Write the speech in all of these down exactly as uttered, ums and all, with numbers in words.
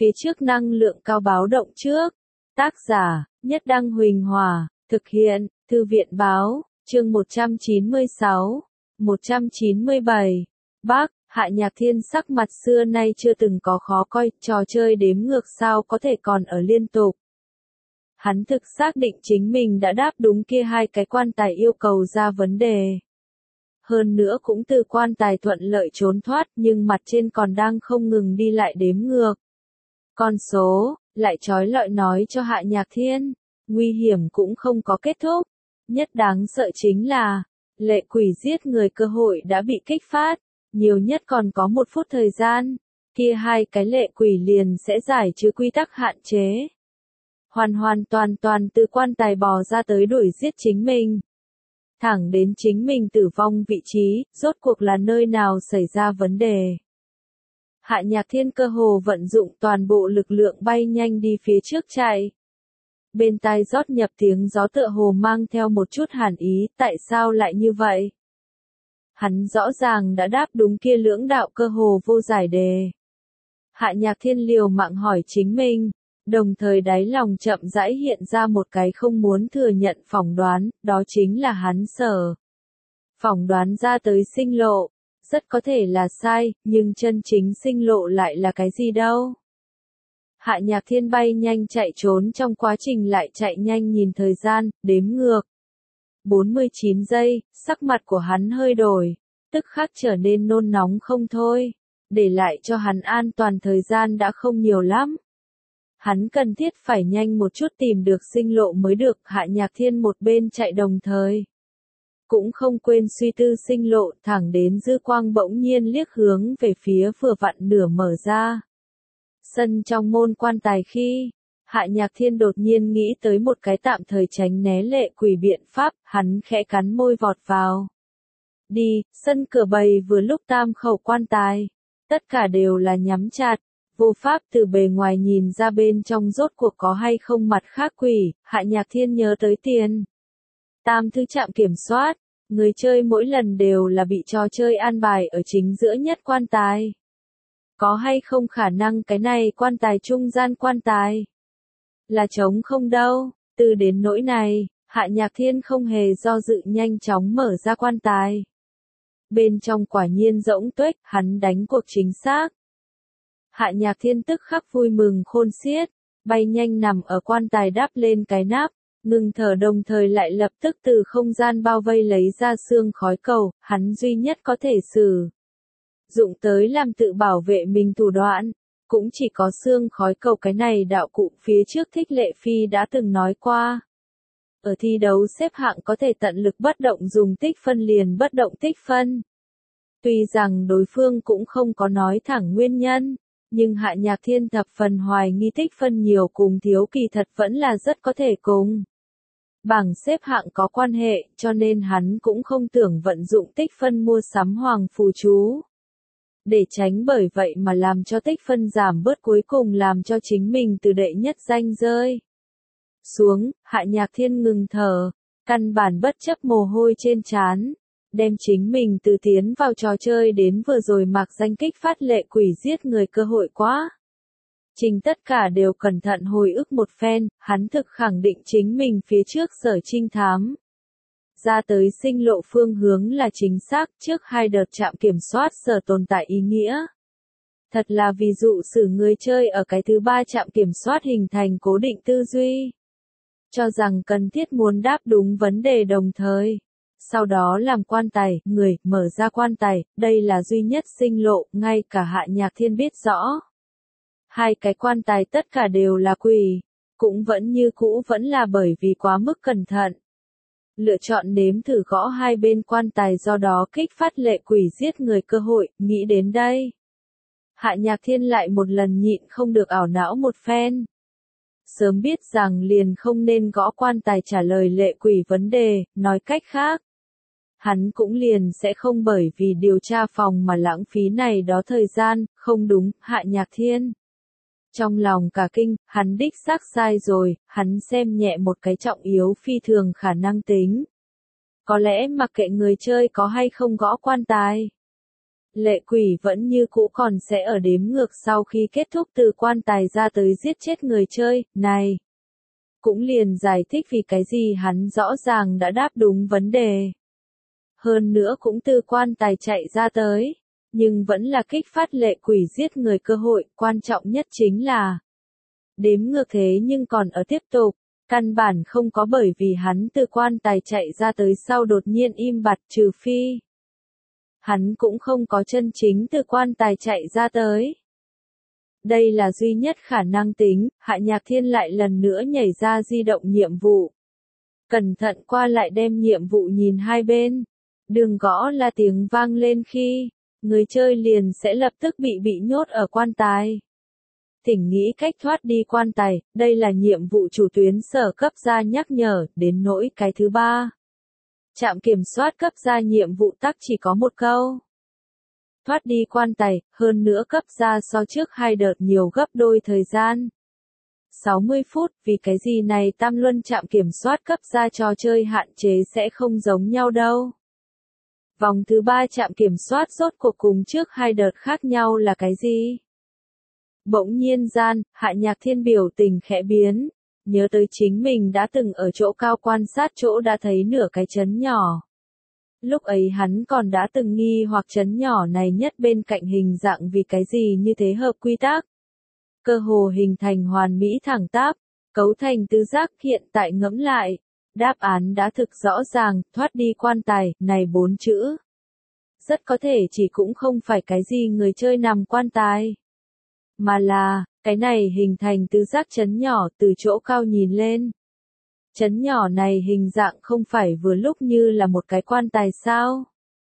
phía trước năng lượng cao báo động trước. Tác giả, Nhất Đăng Huỳnh Hòa, thực hiện, Thư viện Báo, chương một trăm chín mươi sáu, một trăm chín mươi bảy. Bác, Hạ Nhạc Thiên sắc mặt xưa nay chưa từng có khó coi, trò chơi đếm ngược sao có thể còn ở liên tục. Hắn thực xác định chính mình đã đáp đúng kia hai cái quan tài yêu cầu ra vấn đề. Hơn nữa cũng từ quan tài thuận lợi trốn thoát, nhưng mặt trên còn đang không ngừng đi lại đếm ngược. Con số, lại trói lọi nói cho Hạ Nhạc Thiên, nguy hiểm cũng không có kết thúc. Nhất đáng sợ chính là, lệ quỷ giết người cơ hội đã bị kích phát, nhiều nhất còn có một phút thời gian, kia hai cái lệ quỷ liền sẽ giải trừ quy tắc hạn chế. Hoàn hoàn toàn toàn từ quan tài bò ra tới đuổi giết chính mình. Thẳng đến chính mình tử vong vị trí, rốt cuộc là nơi nào xảy ra vấn đề. Hạ Nhạc Thiên cơ hồ vận dụng toàn bộ lực lượng bay nhanh đi phía trước chạy. Bên tai rót nhập tiếng gió tựa hồ mang theo một chút hàn ý, tại sao lại như vậy? Hắn rõ ràng đã đáp đúng kia lưỡng đạo cơ hồ vô giải đề. Hạ Nhạc Thiên liều mạng hỏi chính mình, đồng thời đáy lòng chậm rãi hiện ra một cái không muốn thừa nhận phỏng đoán, đó chính là hắn sở. Phỏng đoán ra tới sinh lộ, rất có thể là sai, nhưng chân chính sinh lộ lại là cái gì đâu? Hạ Nhạc Thiên bay nhanh chạy trốn trong quá trình lại chạy nhanh nhìn thời gian, đếm ngược. bốn mươi chín giây, sắc mặt của hắn hơi đổi, tức khắc trở nên nôn nóng không thôi, để lại cho hắn an toàn thời gian đã không nhiều lắm. Hắn cần thiết phải nhanh một chút tìm được sinh lộ mới được. Hạ Nhạc Thiên một bên chạy đồng thời, cũng không quên suy tư sinh lộ, thẳng đến dư quang bỗng nhiên liếc hướng về phía vừa vặn nửa mở ra sân trong môn quan tài khi, Hạ Nhạc Thiên đột nhiên nghĩ tới một cái tạm thời tránh né lệ quỷ biện pháp, hắn khẽ cắn môi vọt vào. Đi, sân cửa bầy vừa lúc tam khẩu quan tài, tất cả đều là nhắm chặt, vô pháp từ bề ngoài nhìn ra bên trong rốt cuộc có hay không mặt khác quỷ. Hạ Nhạc Thiên nhớ tới tiền tam thứ trạm kiểm soát, người chơi mỗi lần đều là bị trò chơi an bài ở chính giữa nhất quan tài. Có hay không khả năng cái này quan tài trung gian quan tài là trống không đâu? Từ đến nỗi này, Hạ Nhạc Thiên không hề do dự nhanh chóng mở ra quan tài. Bên trong quả nhiên rỗng tuếch, hắn đánh cuộc chính xác. Hạ Nhạc Thiên tức khắc vui mừng khôn xiết, bay nhanh nằm ở quan tài đắp lên cái nắp, ngừng thở đồng thời lại lập tức từ không gian bao vây lấy ra xương khói cầu, hắn duy nhất có thể sử dụng tới làm tự bảo vệ mình thủ đoạn, cũng chỉ có xương khói cầu cái này đạo cụ. Phía trước Thích Lệ Phi đã từng nói qua, ở thi đấu xếp hạng có thể tận lực bất động dùng tích phân liền bất động tích phân. Tuy rằng đối phương cũng không có nói thẳng nguyên nhân, nhưng Hạ Nhạc Thiên thập phần hoài nghi tích phân nhiều cùng thiếu kỳ thật vẫn là rất có thể cùng bảng xếp hạng có quan hệ, cho nên hắn cũng không tưởng vận dụng tích phân mua sắm hoàng phù chú. Để tránh bởi vậy mà làm cho tích phân giảm bớt, cuối cùng làm cho chính mình từ đệ nhất danh rơi xuống. Hạ Nhạc Thiên ngừng thở, căn bản bất chấp mồ hôi trên trán, đem chính mình từ tiến vào trò chơi đến vừa rồi mặc danh kích phát lệ quỷ giết người cơ hội quá trình tất cả đều cẩn thận hồi ức một phen, hắn thực khẳng định chính mình phía trước sở trinh thám ra tới sinh lộ phương hướng là chính xác. Trước hai đợt trạm kiểm soát sở tồn tại ý nghĩa thật là ví dụ xử người chơi ở cái thứ ba trạm kiểm soát hình thành cố định tư duy, cho rằng cần thiết muốn đáp đúng vấn đề đồng thời sau đó làm quan tài, người, mở ra quan tài, đây là duy nhất sinh lộ. Ngay cả Hạ Nhạc Thiên biết rõ, hai cái quan tài tất cả đều là quỷ, cũng vẫn như cũ vẫn là bởi vì quá mức cẩn thận, lựa chọn nếm thử gõ hai bên quan tài, do đó kích phát lệ quỷ giết người cơ hội. Nghĩ đến đây, Hạ Nhạc Thiên lại một lần nhịn không được ảo não một phen. Sớm biết rằng liền không nên gõ quan tài trả lời lệ quỷ vấn đề, nói cách khác, hắn cũng liền sẽ không bởi vì điều tra phòng mà lãng phí này đó thời gian. Không đúng, Hạ Nhạc Thiên trong lòng cả kinh, hắn đích xác sai rồi, hắn xem nhẹ một cái trọng yếu phi thường khả năng tính. Có lẽ mặc kệ người chơi có hay không gõ quan tài, Lệ quỷ vẫn như cũ còn sẽ ở đếm ngược sau khi kết thúc từ quan tài ra tới giết chết người chơi, này. Cũng liền giải thích vì cái gì hắn rõ ràng đã đáp đúng vấn đề. Hơn nữa cũng từ quan tài chạy ra tới, nhưng vẫn là kích phát lệ quỷ giết người cơ hội, quan trọng nhất chính là đếm ngược thế nhưng còn ở tiếp tục, căn bản không có bởi vì hắn từ quan tài chạy ra tới sau đột nhiên im bặt trừ phi. Hắn cũng không có chân chính từ quan tài chạy ra tới. Đây là duy nhất khả năng tính, Hạ Nhạc Thiên lại lần nữa nhảy ra di động nhiệm vụ. Cẩn thận qua lại đem nhiệm vụ nhìn hai bên. Đường gõ là tiếng vang lên khi, người chơi liền sẽ lập tức bị bị nhốt ở quan tài. Thỉnh nghĩ cách thoát đi quan tài, đây là nhiệm vụ chủ tuyến sở cấp ra nhắc nhở, đến nỗi cái thứ ba. Trạm kiểm soát cấp ra nhiệm vụ tắc chỉ có một câu. Thoát đi quan tài, hơn nữa cấp ra so trước hai đợt nhiều gấp đôi thời gian. sáu mươi phút, vì cái gì này tam luân trạm kiểm soát cấp ra trò chơi hạn chế sẽ không giống nhau đâu. Vòng thứ ba trạm kiểm soát rốt cuộc cùng trước hai đợt khác nhau là cái gì? Bỗng nhiên gian, Hạ Nhạc Thiên biểu tình khẽ biến, nhớ tới chính mình đã từng ở chỗ cao quan sát chỗ đã thấy nửa cái chấn nhỏ. Lúc ấy hắn còn đã từng nghi hoặc chấn nhỏ này nhất bên cạnh hình dạng vì cái gì như thế hợp quy tắc. Cơ hồ hình thành hoàn mỹ thẳng tắp, cấu thành tứ giác hiện tại ngẫm lại. Đáp án đã thực rõ ràng, thoát đi quan tài, này bốn chữ. Rất có thể chỉ cũng không phải cái gì người chơi nằm quan tài. Mà là, cái này hình thành tứ giác chấn nhỏ từ chỗ cao nhìn lên. Chấn nhỏ này hình dạng không phải vừa lúc như là một cái quan tài sao?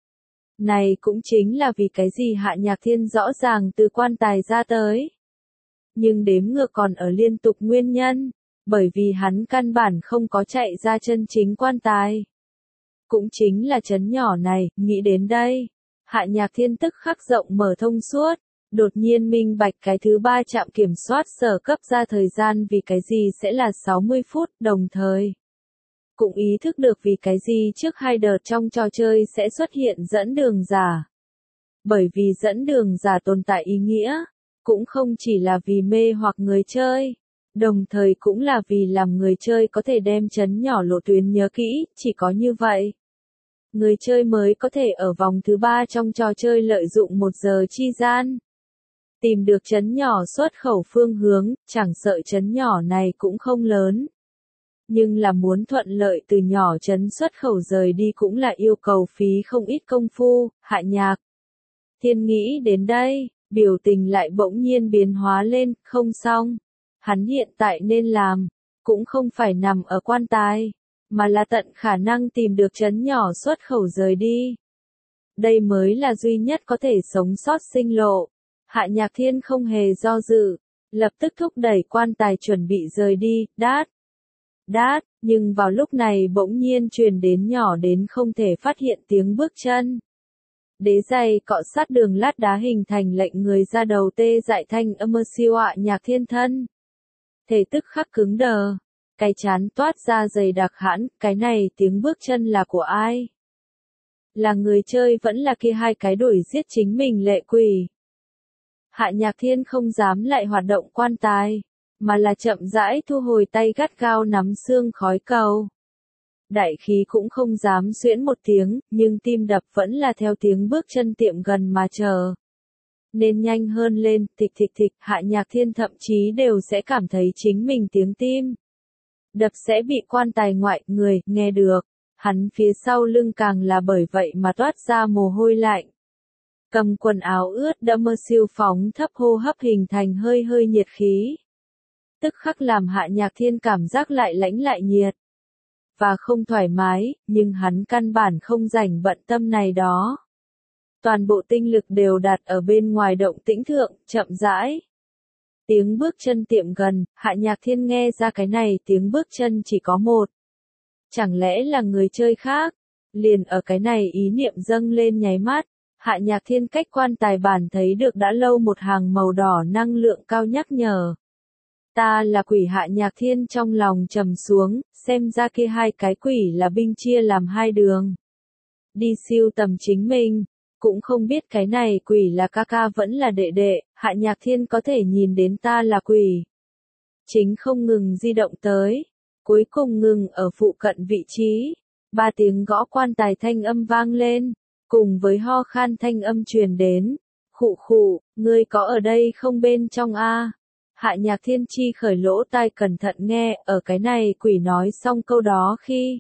Này cũng chính là vì cái gì Hạ Nhạc Thiên rõ ràng từ quan tài ra tới. Nhưng đếm ngược còn ở liên tục nguyên nhân, bởi vì hắn căn bản không có chạy ra chân chính quan tài. Cũng chính là chấn nhỏ này, nghĩ đến đây. Hạ Nhạc Thiên tức khắc rộng mở thông suốt. Đột nhiên minh bạch cái thứ ba trạm kiểm soát sở cấp ra thời gian vì cái gì sẽ là sáu mươi phút, đồng thời. Cũng ý thức được vì cái gì trước hai đợt trong trò chơi sẽ xuất hiện dẫn đường giả. Bởi vì dẫn đường giả tồn tại ý nghĩa, cũng không chỉ là vì mê hoặc người chơi, đồng thời cũng là vì làm người chơi có thể đem chấn nhỏ lộ tuyến nhớ kỹ, chỉ có như vậy. Người chơi mới có thể ở vòng thứ ba trong trò chơi lợi dụng một giờ chi gian. Tìm được chấn nhỏ xuất khẩu phương hướng, chẳng sợ chấn nhỏ này cũng không lớn. Nhưng là muốn thuận lợi từ nhỏ chấn xuất khẩu rời đi cũng là yêu cầu phí không ít công phu, Hạ Nhạc Thiên nghĩ đến đây, biểu tình lại bỗng nhiên biến hóa lên, không xong. Hắn hiện tại nên làm, cũng không phải nằm ở quan tài, mà là tận khả năng tìm được chấn nhỏ xuất khẩu rời đi. Đây mới là duy nhất có thể sống sót sinh lộ. Hạ Nhạc Thiên không hề do dự, lập tức thúc đẩy quan tài chuẩn bị rời đi, đát, đát, nhưng vào lúc này bỗng nhiên truyền đến nhỏ đến không thể phát hiện tiếng bước chân. Đế giày cọ sát đường lát đá hình thành lệnh người ra đầu tê dại thanh âm siêu Hạ Nhạc Thiên thân. Thể tức khắc cứng đờ, cái chán toát ra dày đặc hãn, cái này tiếng bước chân là của ai? Là người chơi vẫn là kia hai cái đuổi giết chính mình lệ quỷ. Hạ Nhạc Thiên không dám lại hoạt động quan tài, mà là chậm rãi thu hồi tay gắt gao nắm xương khói cầu. Đại khí cũng không dám xuyễn một tiếng, nhưng tim đập vẫn là theo tiếng bước chân tiệm gần mà chờ. Nên nhanh hơn lên, thịch thịch thịch, Hạ Nhạc Thiên thậm chí đều sẽ cảm thấy chính mình tiếng tim đập sẽ bị quan tài ngoại người nghe được. Hắn phía sau lưng càng là bởi vậy mà toát ra mồ hôi lạnh. Cầm quần áo ướt đẫm mơ siêu phóng thấp hô hấp hình thành hơi hơi nhiệt khí. Tức khắc làm Hạ Nhạc Thiên cảm giác lại lãnh lại nhiệt. Và không thoải mái, nhưng hắn căn bản không rảnh bận tâm này đó. Toàn bộ tinh lực đều đặt ở bên ngoài động tĩnh thượng, chậm rãi. Tiếng bước chân tiệm gần, Hạ Nhạc Thiên nghe ra cái này tiếng bước chân chỉ có một. Chẳng lẽ là người chơi khác? Liền ở cái này ý niệm dâng lên nháy mắt. Hạ Nhạc Thiên cách quan tài bản thấy được đã lâu một hàng màu đỏ năng lượng cao nhắc nhở. Ta là quỷ. Hạ Nhạc Thiên trong lòng trầm xuống, xem ra kia hai cái quỷ là binh chia làm hai đường. Đi siêu tầm chính mình, cũng không biết cái này quỷ là ca ca vẫn là đệ đệ, Hạ Nhạc Thiên có thể nhìn đến ta là quỷ. Chính không ngừng di động tới, cuối cùng ngừng ở phụ cận vị trí, ba tiếng gõ quan tài thanh âm vang lên, cùng với ho khan thanh âm truyền đến, khụ khụ, ngươi có ở đây không bên trong a? Hạ Nhạc Thiên chi khởi lỗ tai cẩn thận nghe, ở cái này quỷ nói xong câu đó khi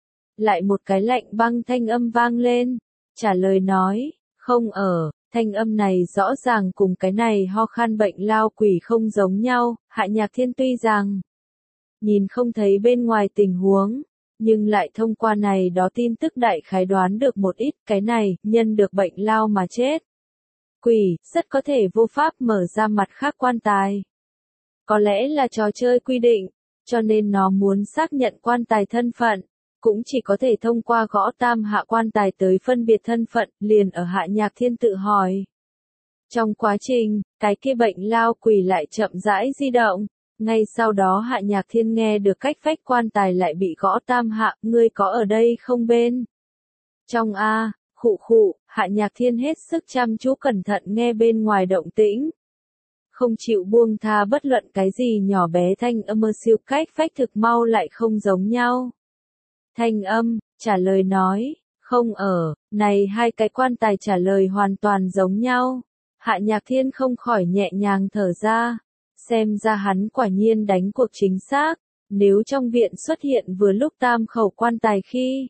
lại một cái lạnh băng thanh âm vang lên, trả lời nói, không ở, thanh âm này rõ ràng cùng cái này ho khan bệnh lao quỷ không giống nhau, Hạ Nhạc Thiên tuy rằng nhìn không thấy bên ngoài tình huống, nhưng lại thông qua này đó tin tức đại khái đoán được một ít, cái này, nhân được bệnh lao mà chết. Quỷ, rất có thể vô pháp mở ra mặt khác quan tài. Có lẽ là trò chơi quy định, cho nên nó muốn xác nhận quan tài thân phận, cũng chỉ có thể thông qua gõ tam hạ quan tài tới phân biệt thân phận, liền ở Hạ Nhạc Thiên tự hỏi. Trong quá trình, cái kia bệnh lao quỷ lại chậm rãi di động, ngay sau đó Hạ Nhạc Thiên nghe được cách vách quan tài lại bị gõ tam hạ, ngươi có ở đây không bên? Trong A, khụ khụ, Hạ Nhạc Thiên hết sức chăm chú cẩn thận nghe bên ngoài động tĩnh. Không chịu buông tha bất luận cái gì nhỏ bé thanh âm siêu cách vách thực mau lại không giống nhau. Thanh âm, trả lời nói, không ở, này hai cái quan tài trả lời hoàn toàn giống nhau. Hạ Nhạc Thiên không khỏi nhẹ nhàng thở ra, xem ra hắn quả nhiên đánh cuộc chính xác, nếu trong viện xuất hiện vừa lúc tam khẩu quan tài khi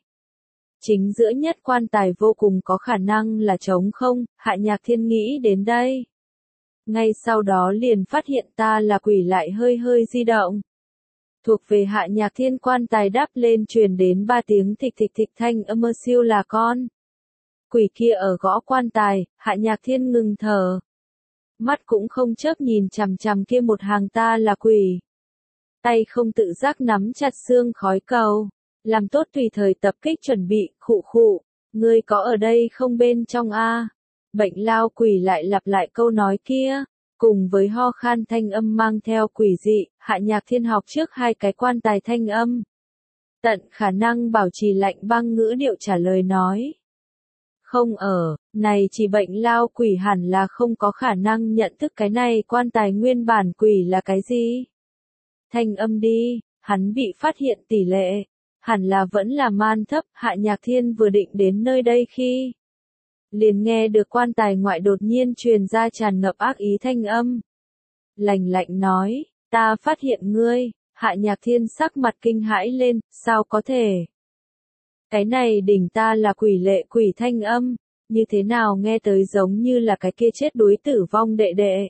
chính giữa nhất quan tài vô cùng có khả năng là trống không, Hạ Nhạc Thiên nghĩ đến đây. Ngay sau đó liền phát hiện ta là quỷ lại hơi hơi di động. Thuộc về Hạ Nhạc Thiên quan tài đáp lên truyền đến ba tiếng thịch thịch thịch thanh âm siêu là con. Quỷ kia ở gõ quan tài, Hạ Nhạc Thiên ngừng thở. Mắt cũng không chớp nhìn chằm chằm kia một hàng ta là quỷ. Tay không tự giác nắm chặt xương khói cầu, làm tốt tùy thời tập kích chuẩn bị, khụ khụ, ngươi có ở đây không bên trong a? Bệnh lao quỷ lại lặp lại câu nói kia, cùng với ho khan thanh âm mang theo quỷ dị, Hạ Nhạc Thiên học trước hai cái quan tài thanh âm. Tận khả năng bảo trì lạnh băng ngữ điệu trả lời nói. Không ở, này chỉ bệnh lao quỷ hẳn là không có khả năng nhận thức cái này quan tài nguyên bản quỷ là cái gì. Thanh âm đi, hắn bị phát hiện tỷ lệ, hẳn là vẫn là man thấp, Hạ Nhạc Thiên vừa định đến nơi đây khi liền nghe được quan tài ngoại đột nhiên truyền ra tràn ngập ác ý thanh âm. Lạnh lạnh nói, ta phát hiện ngươi, Hạ Nhạc Thiên sắc mặt kinh hãi lên, sao có thể? Cái này đỉnh ta là quỷ lệ quỷ thanh âm, như thế nào nghe tới giống như là cái kia chết đuối tử vong đệ đệ.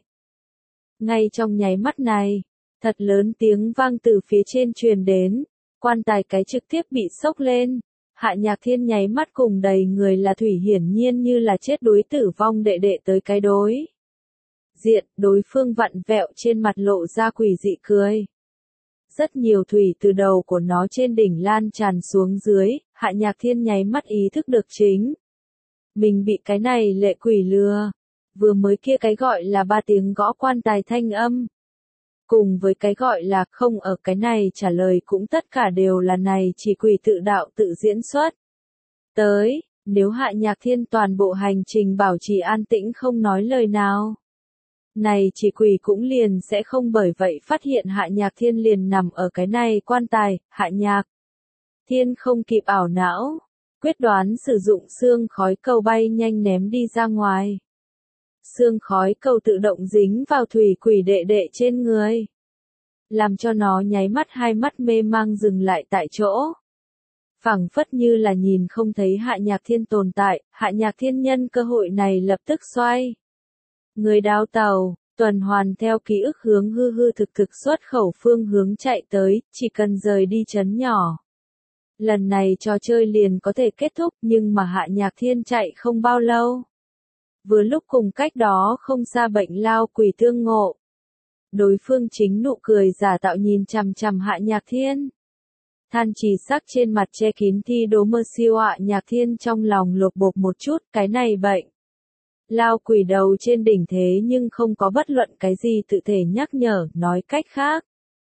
Ngay trong nháy mắt này, thật lớn tiếng vang từ phía trên truyền đến, quan tài cái trực tiếp bị sốc lên. Hạ Nhạc Thiên nháy mắt cùng đầy người là thủy hiển nhiên như là chết đuối tử vong đệ đệ tới cái đối diện, đối phương vặn vẹo trên mặt lộ ra quỷ dị cười. Rất nhiều thủy từ đầu của nó trên đỉnh lan tràn xuống dưới, Hạ Nhạc Thiên nháy mắt ý thức được chính. Mình bị cái này lệ quỷ lừa, vừa mới kia cái gọi là ba tiếng gõ quan tài thanh âm. Cùng với cái gọi là không ở cái này trả lời cũng tất cả đều là này chỉ quỷ tự đạo tự diễn xuất. Tới, nếu Hạ Nhạc Thiên toàn bộ hành trình bảo trì an tĩnh không nói lời nào. Này chỉ quỷ cũng liền sẽ không bởi vậy phát hiện Hạ Nhạc Thiên liền nằm ở cái này quan tài, Hạ Nhạc Thiên không kịp ảo não, quyết đoán sử dụng xương khói cầu bay nhanh ném đi ra ngoài. Xương khói cầu tự động dính vào thủy quỷ đệ đệ trên người, làm cho nó nháy mắt hai mắt mê mang dừng lại tại chỗ. Phảng phất như là nhìn không thấy Hạ Nhạc Thiên tồn tại, Hạ Nhạc Thiên nhân cơ hội này lập tức xoay. Người đáo tàu, tuần hoàn theo ký ức hướng hư hư thực thực xuất khẩu phương hướng chạy tới, chỉ cần rời đi trấn nhỏ. Lần này trò chơi liền có thể kết thúc nhưng mà Hạ Nhạc Thiên chạy không bao lâu. Vừa lúc cùng cách đó không xa bệnh lao quỷ tương ngộ. Đối phương chính nụ cười giả tạo nhìn chằm chằm Hạ Nhạc Thiên. Than trì sắc trên mặt che kín thi đố mơ siêu Hạ Nhạc Thiên trong lòng lột bột một chút, cái này bệnh lao quỷ đầu trên đỉnh thế nhưng không có bất luận cái gì tự thể nhắc nhở, nói cách khác.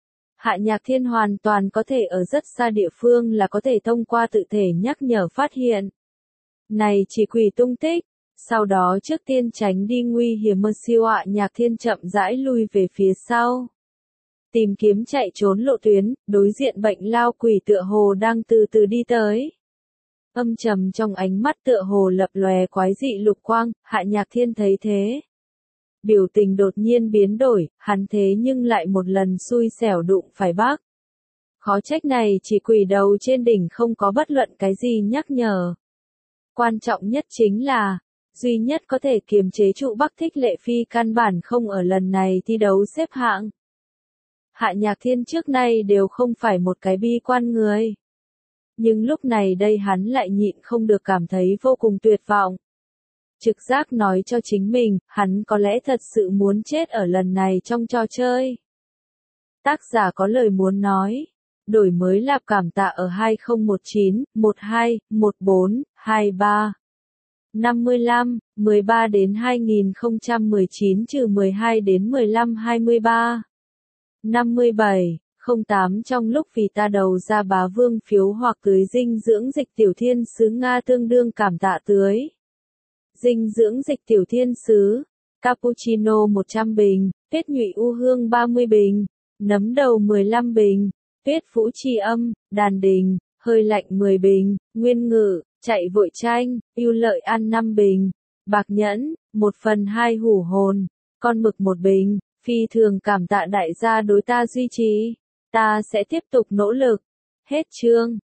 Hạ Nhạc Thiên hoàn toàn có thể ở rất xa địa phương là có thể thông qua tự thể nhắc nhở phát hiện. Này chỉ quỷ tung tích, Sau đó trước tiên tránh đi nguy hiểm mơ siêu ạ Nhạc Thiên chậm rãi lui về phía sau. Tìm kiếm chạy trốn lộ tuyến, đối diện bệnh lao quỷ tựa hồ đang từ từ đi tới. Âm trầm trong ánh mắt tựa hồ lập lòe quái dị lục quang, Hạ Nhạc Thiên thấy thế. Biểu tình đột nhiên biến đổi, hắn thế nhưng lại một lần xui xẻo đụng phải bác. Khó trách này chỉ quỷ đầu trên đỉnh không có bất luận cái gì nhắc nhở. Quan trọng nhất chính là, duy nhất có thể kiềm chế trụ Bắc Thích Lệ Phi căn bản không ở lần này thi đấu xếp hạng. Hạ Nhạc Thiên trước nay đều không phải một cái bi quan người. Nhưng lúc này đây hắn lại nhịn không được cảm thấy vô cùng tuyệt vọng. Trực giác nói cho chính mình, hắn có lẽ thật sự muốn chết ở lần này trong trò chơi. Tác giả có lời muốn nói. Đổi mới lạp cảm tạ ở hai không một chín, mười hai, mười bốn, hai ba. năm mươi lăm, mười ba đến hai nghìn không trăm mười chín trừ mười hai đến mười lăm hai mươi ba. năm mươi bảy, không tám trong lúc vì ta đầu ra bá vương phiếu hoặc tưới dinh dưỡng dịch tiểu thiên sứ Nga tương đương cảm tạ tưới. Dinh dưỡng dịch tiểu thiên sứ, cappuccino một trăm bình, tuyết nhụy u hương ba mươi bình, nấm đầu mười lăm bình, tuyết vũ tri âm, đàn đình, hơi lạnh mười bình, nguyên ngự, chạy vội tranh, ưu lợi ăn năm bình, bạc nhẫn, một phần hai hủ hồn, con mực một bình, phi thường cảm tạ đại gia đối ta duy trì, ta sẽ tiếp tục nỗ lực. Hết chương.